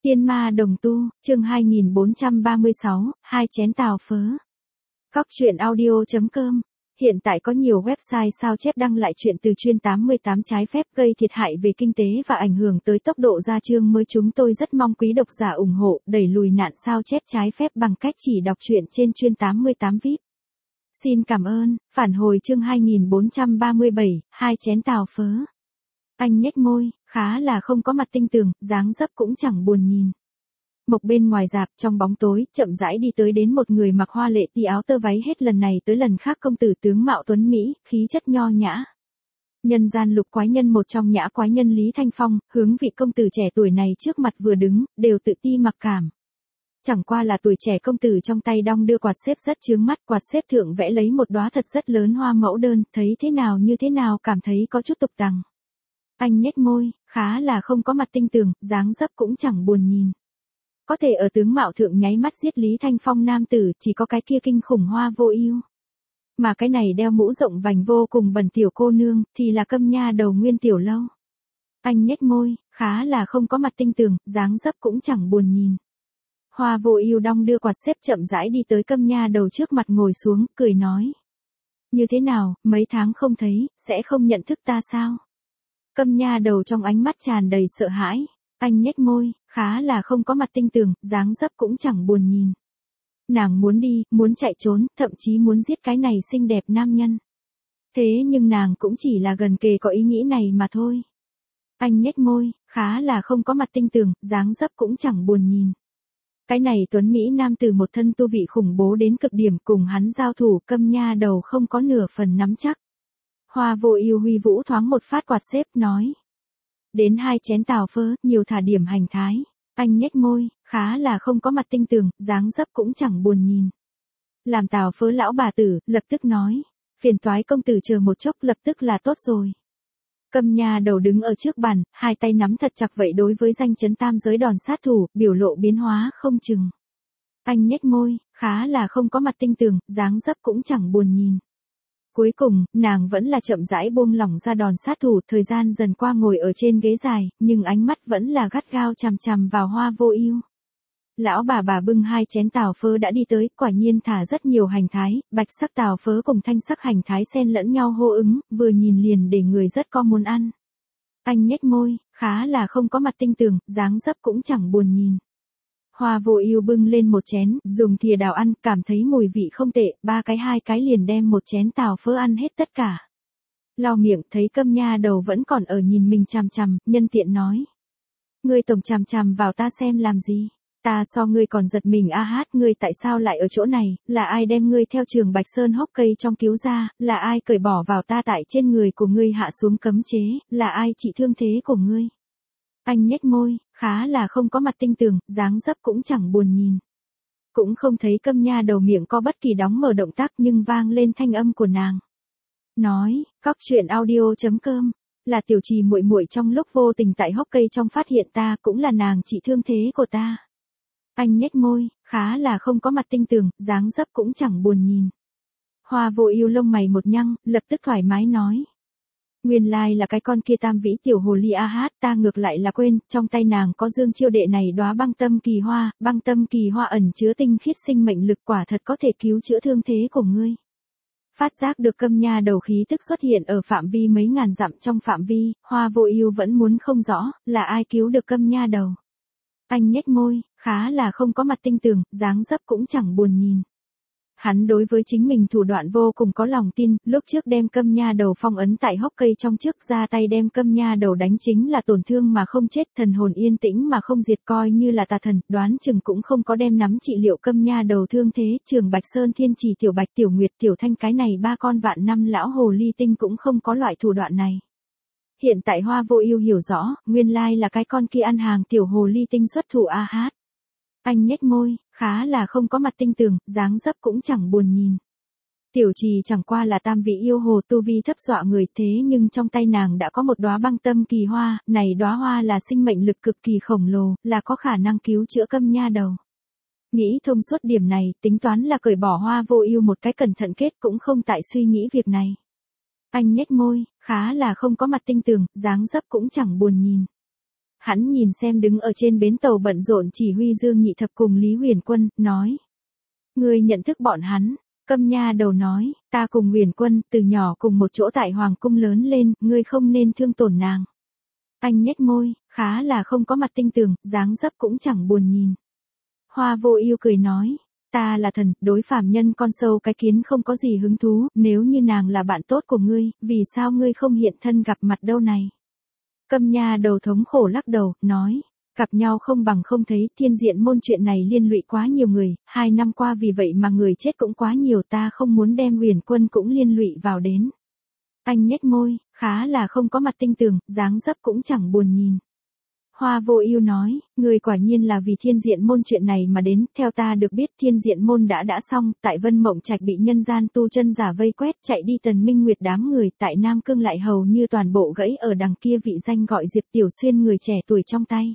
Tiên ma đồng tu, chương 2436, hai chén tàu phớ. Cóc truyện audio.com. Hiện tại có nhiều website sao chép đăng lại chuyện từ chuyên 88 trái phép gây thiệt hại về kinh tế và ảnh hưởng tới tốc độ ra chương mới. Chúng tôi rất mong quý độc giả ủng hộ, đẩy lùi nạn sao chép trái phép bằng cách chỉ đọc truyện trên chuyên 88 VIP. Xin cảm ơn. Phản hồi chương 2437, hai chén tàu phớ. Anh nhếch môi, khá là không có mặt tinh tường, dáng dấp cũng chẳng buồn nhìn. Mộc bên ngoài rạp trong bóng tối, chậm rãi đi tới đến một người mặc hoa lệ tí áo tơ váy hết lần này tới lần khác công tử tướng mạo tuấn Mỹ, khí chất nho nhã. Nhân gian lục quái nhân một trong nhã quái nhân Lý Thanh Phong, hướng vị công tử trẻ tuổi này trước mặt vừa đứng, đều tự ti mặc cảm. Chẳng qua là tuổi trẻ công tử trong tay đong đưa quạt xếp rất chướng mắt, quạt xếp thượng vẽ lấy một đóa thật rất lớn hoa mẫu đơn, thấy thế nào như thế nào cảm thấy có chút tục tằng. Anh nhếch môi, khá là không có mặt tinh tường, dáng dấp cũng chẳng buồn nhìn. Có thể ở tướng mạo thượng nháy mắt giết Lý Thanh Phong nam tử, chỉ có cái kia kinh khủng Hoa Vô Ưu. Mà cái này đeo mũ rộng vành vô cùng bẩn tiểu cô nương, thì là Câm Nha Đầu Nguyên Tiểu Lâu. Anh nhếch môi, khá là không có mặt tinh tường, dáng dấp cũng chẳng buồn nhìn. Hoa Vô Ưu đong đưa quạt xếp chậm rãi đi tới Câm Nha Đầu trước mặt ngồi xuống, cười nói. Như thế nào, mấy tháng không thấy, sẽ không nhận thức ta sao? Câm Nha Đầu trong ánh mắt tràn đầy sợ hãi. Anh nhếch môi, khá là không có mặt tinh tường, dáng dấp cũng chẳng buồn nhìn. Nàng muốn đi, muốn chạy trốn, thậm chí muốn giết cái này xinh đẹp nam nhân. Thế nhưng nàng cũng chỉ là gần kề có ý nghĩ này mà thôi. Anh nhếch môi, khá là không có mặt tinh tường, dáng dấp cũng chẳng buồn nhìn. Cái này tuấn Mỹ nam tử một thân tu vị khủng bố đến cực điểm, cùng hắn giao thủ, Câm Nha Đầu không có nửa phần nắm chắc. Hoa Vô Ưu huy vũ thoáng một phát quạt xếp nói. Đến hai chén tàu phớ, nhiều thả điểm hành thái. Anh nhếch môi, khá là không có mặt tinh tường, dáng dấp cũng chẳng buồn nhìn. Làm tàu phớ lão bà tử, lập tức nói. Phiền toái công tử chờ một chốc lập tức là tốt rồi. Câm Nha Đầu đứng ở trước bàn, hai tay nắm thật chặt vậy đối với danh chấn tam giới đòn sát thủ, biểu lộ biến hóa không chừng. Anh nhếch môi, khá là không có mặt tinh tường, dáng dấp cũng chẳng buồn nhìn. Cuối cùng, nàng vẫn là chậm rãi buông lỏng ra đòn sát thủ, thời gian dần qua ngồi ở trên ghế dài, nhưng ánh mắt vẫn là gắt gao chằm chằm vào Hoa Vô Ưu. Lão bà bưng hai chén tàu phớ đã đi tới, quả nhiên thả rất nhiều hành thái, bạch sắc tàu phớ cùng thanh sắc hành thái xen lẫn nhau hô ứng, vừa nhìn liền để người rất có muốn ăn. Anh nhếch môi, khá là không có mặt tinh tường, dáng dấp cũng chẳng buồn nhìn. Hoa Vô Ưu bưng lên một chén, dùng thìa đào ăn, cảm thấy mùi vị không tệ, hai cái liền đem một chén tàu phớ ăn hết tất cả. Lau miệng, thấy Câm Nha Đầu vẫn còn ở nhìn mình chằm chằm, nhân tiện nói. Ngươi tổng chằm chằm vào ta xem làm gì? Ta so ngươi còn giật mình a hát, ngươi tại sao lại ở chỗ này, là ai đem ngươi theo Trường Bạch Sơn hốc cây trong cứu ra, là ai cởi bỏ vào ta tại trên người của ngươi hạ xuống cấm chế, là ai trị thương thế của ngươi? Anh nhếch môi, khá là không có mặt tinh tường, dáng dấp cũng chẳng buồn nhìn. Cũng không thấy Câm Nha Đầu miệng có bất kỳ đóng mở động tác nhưng vang lên thanh âm của nàng. Nói, cóc truyện audio.com, là tiểu trì muội muội trong lúc vô tình tại hốc cây trong phát hiện ta, cũng là nàng trị thương thế của ta. Anh nhếch môi, khá là không có mặt tinh tường, dáng dấp cũng chẳng buồn nhìn. Hoa Vô Ưu lông mày một nhăn, lập tức thoải mái nói. Nguyên lai là cái con kia tam vĩ tiểu hồ ly a hát, ta ngược lại là quên, trong tay nàng có dương chiêu đệ này đóa băng tâm kỳ hoa ẩn chứa tinh khiết sinh mệnh lực, quả thật có thể cứu chữa thương thế của ngươi. Phát giác được Câm Nha Đầu khí tức xuất hiện ở phạm vi mấy ngàn dặm trong phạm vi, Hoa Vô Ưu vẫn muốn không rõ, là ai cứu được Câm Nha Đầu. Anh nhếch môi, khá là không có mặt tinh tường, dáng dấp cũng chẳng buồn nhìn. Hắn đối với chính mình thủ đoạn vô cùng có lòng tin, lúc trước đem Câm Nha Đầu phong ấn tại hốc cây trong trước ra tay đem Câm Nha Đầu đánh chính là tổn thương mà không chết, thần hồn yên tĩnh mà không diệt, coi như là tà thần, đoán chừng cũng không có đem nắm trị liệu Câm Nha Đầu thương thế. Trường Bạch Sơn Thiên Trì Tiểu Bạch Tiểu Nguyệt Tiểu Thanh cái này ba con vạn năm lão hồ ly tinh cũng không có loại thủ đoạn này. Hiện tại Hoa Vô Ưu hiểu rõ, nguyên lai là cái con kia ăn hàng tiểu hồ ly tinh xuất thủ a hát. Anh nhếch môi, khá là không có mặt tinh tường, dáng dấp cũng chẳng buồn nhìn. Tiểu trì chẳng qua là tam vị yêu hồ tu vi thấp dọa người, thế nhưng trong tay nàng đã có một đóa băng tâm kỳ hoa, này đóa hoa là sinh mệnh lực cực kỳ khổng lồ, là có khả năng cứu chữa Câm Nha Đầu. Nghĩ thông suốt điểm này, tính toán là cởi bỏ Hoa Vô Ưu một cái cẩn thận kết cũng không tại suy nghĩ việc này. Anh nhếch môi, khá là không có mặt tinh tường, dáng dấp cũng chẳng buồn nhìn. Hắn nhìn xem đứng ở trên bến tàu bận rộn chỉ huy Dương Nhị Thập cùng Lý Huyền Quân, nói. Ngươi nhận thức bọn hắn. Câm nha đầu nói, ta cùng Huyền Quân từ nhỏ cùng một chỗ tại Hoàng Cung lớn lên, ngươi không nên thương tổn nàng. Anh nhếch môi, khá là không có mặt tinh tường, dáng dấp cũng chẳng buồn nhìn. Hoa Vô Ưu cười nói, ta là thần, đối phàm nhân con sâu cái kiến không có gì hứng thú, nếu như nàng là bạn tốt của ngươi, vì sao ngươi không hiện thân gặp mặt đâu này? Câm nha đầu thống khổ lắc đầu, nói, gặp nhau không bằng không thấy, Thiên Diện Môn chuyện này liên lụy quá nhiều người, 2 năm qua vì vậy mà người chết cũng quá nhiều, ta không muốn đem Huyền Quân cũng liên lụy vào đến. Anh nhếch môi, khá là không có mặt tinh tường, dáng dấp cũng chẳng buồn nhìn. Hoa Vô Ưu nói, người quả nhiên là vì Thiên Diện Môn chuyện này mà đến, theo ta được biết Thiên Diện Môn đã xong, tại Vân Mộng Trạch bị nhân gian tu chân giả vây quét, chạy đi Tần Minh Nguyệt đám người, tại Nam Cương lại hầu như toàn bộ gãy ở đằng kia vị danh gọi Diệp Tiểu Xuyên người trẻ tuổi trong tay.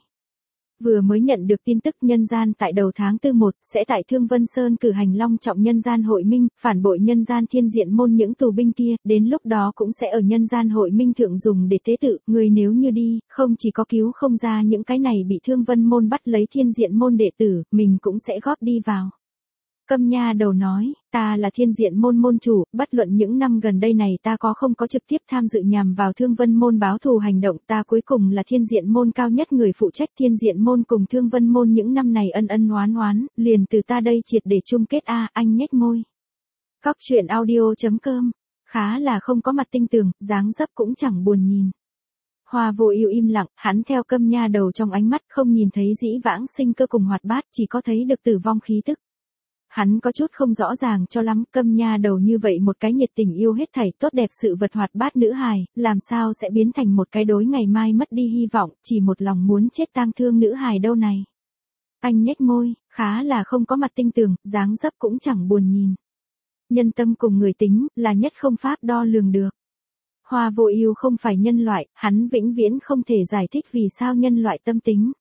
Vừa mới nhận được tin tức nhân gian tại đầu tháng 4 sẽ tại Thương Vân Sơn cử hành long trọng nhân gian hội minh, phản bội nhân gian Thiên Diện Môn những tù binh kia, đến lúc đó cũng sẽ ở nhân gian hội minh thượng dùng để tế tự, người nếu như đi, không chỉ có cứu không ra những cái này bị Thương Vân Môn bắt lấy Thiên Diện Môn đệ tử, mình cũng sẽ góp đi vào. Câm nha đầu nói, ta là Thiên Diện Môn môn chủ, bất luận những năm gần đây này ta có không có trực tiếp tham dự nhằm vào Thương Vân Môn báo thù hành động, ta cuối cùng là Thiên Diện Môn cao nhất người phụ trách Thiên Diện Môn cùng Thương Vân Môn những năm này ân ân oán oán, liền từ ta đây triệt để chung kết anh nhếch môi. Cóc truyện audio.com, khá là không có mặt tinh tường, dáng dấp cũng chẳng buồn nhìn. Hoa Vô Ưu im lặng, hắn theo Câm nha đầu trong ánh mắt không nhìn thấy dĩ vãng sinh cơ cùng hoạt bát, chỉ có thấy được tử vong khí tức. Hắn có chút không rõ ràng cho lắm, Câm nha đầu như vậy một cái nhiệt tình yêu hết thảy tốt đẹp sự vật hoạt bát nữ hài, làm sao sẽ biến thành một cái đối ngày mai mất đi hy vọng, chỉ một lòng muốn chết tang thương nữ hài đâu này. Anh nhếch môi, khá là không có mặt tinh tường, dáng dấp cũng chẳng buồn nhìn. Nhân tâm cùng người tính, là nhất không pháp đo lường được. Hoa Vô Ưu không phải nhân loại, hắn vĩnh viễn không thể giải thích vì sao nhân loại tâm tính.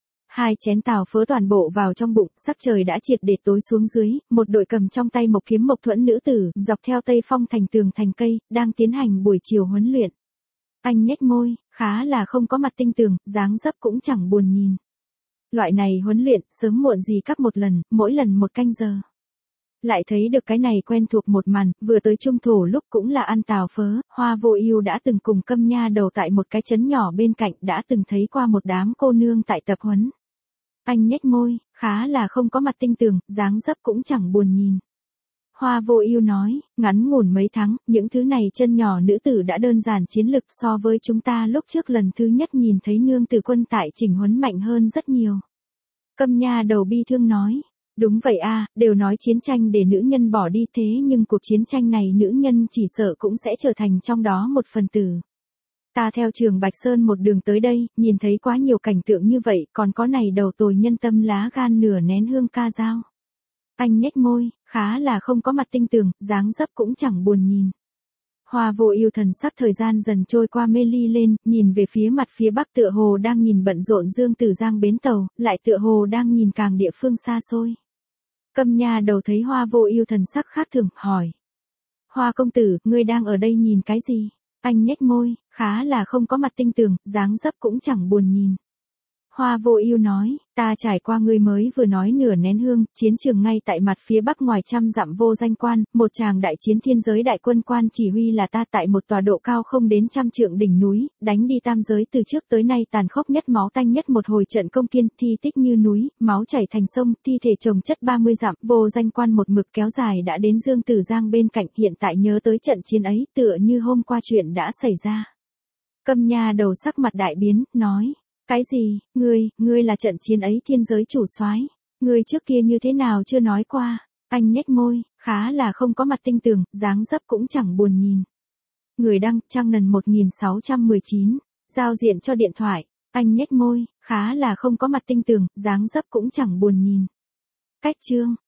2 chén tàu phớ toàn bộ vào trong bụng, sắc trời đã triệt để tối xuống dưới, một đội cầm trong tay mộc kiếm mộc thuẫn nữ tử, dọc theo Tây Phong thành tường thành cây, đang tiến hành buổi chiều huấn luyện. Anh nhếch môi, khá là không có mặt tinh tường, dáng dấp cũng chẳng buồn nhìn. Loại này huấn luyện, sớm muộn gì các một lần, mỗi lần 1 canh giờ. Lại thấy được cái này quen thuộc một màn, vừa tới trung thổ lúc cũng là ăn tàu phớ, Hoa Vô Ưu đã từng cùng Câm nha đầu tại một cái trấn nhỏ bên cạnh, đã từng thấy qua một đám cô nương tại tập huấn. Anh nhếch môi, khá là không có mặt tinh tường, dáng dấp cũng chẳng buồn nhìn. Hoa Vô Ưu nói, ngắn ngủn mấy tháng, những thứ này chân nhỏ nữ tử đã đơn giản chiến lực so với chúng ta lúc trước lần thứ nhất nhìn thấy nương tử quân tại chỉnh huấn mạnh hơn rất nhiều. Câm nha đầu bi thương nói, đúng vậy đều nói chiến tranh để nữ nhân bỏ đi thế nhưng cuộc chiến tranh này nữ nhân chỉ sợ cũng sẽ trở thành trong đó một phần tử. Ta theo Trường Bạch Sơn một đường tới đây, nhìn thấy quá nhiều cảnh tượng như vậy, còn có này đầu tồi nhân tâm lá gan nửa nén hương ca dao. Anh nhếch môi, khá là không có mặt tinh tường, dáng dấp cũng chẳng buồn nhìn. Hoa Vô Ưu thần sắc thời gian dần trôi qua mê ly lên, nhìn về phía mặt phía bắc tựa hồ đang nhìn bận rộn Dương Tử Giang bến tàu, lại tựa hồ đang nhìn càng địa phương xa xôi. Câm nha đầu thấy Hoa Vô Ưu thần sắc khác thường, hỏi. Hoa công tử, ngươi đang ở đây nhìn cái gì? Anh nhếch môi, khá là không có mặt tinh tường, dáng dấp cũng chẳng buồn nhìn. Hoa Vô Ưu nói, ta trải qua ngươi mới vừa nói nửa nén hương, chiến trường ngay tại mặt phía bắc ngoài trăm dặm vô danh quan, một tràng đại chiến thiên giới đại quân quan chỉ huy là ta tại một tòa độ cao không đến 100 trượng đỉnh núi, đánh đi tam giới từ trước tới nay tàn khốc nhất máu tanh nhất một hồi trận công kiên, thi tích như núi, máu chảy thành sông, thi thể chồng chất 30 dặm, vô danh quan một mực kéo dài đã đến Dương Tử Giang bên cạnh, hiện tại nhớ tới trận chiến ấy, tựa như hôm qua chuyện đã xảy ra. Câm nha đầu sắc mặt đại biến, nói. Cái gì, ngươi là trận chiến ấy thiên giới chủ soái, ngươi trước kia như thế nào chưa nói qua. Anh nhếch môi, khá là không có mặt tinh tường, dáng dấp cũng chẳng buồn nhìn. Người đăng, trang nần 1619, giao diện cho điện thoại. Anh nhếch môi, khá là không có mặt tinh tường, dáng dấp cũng chẳng buồn nhìn. Cách chương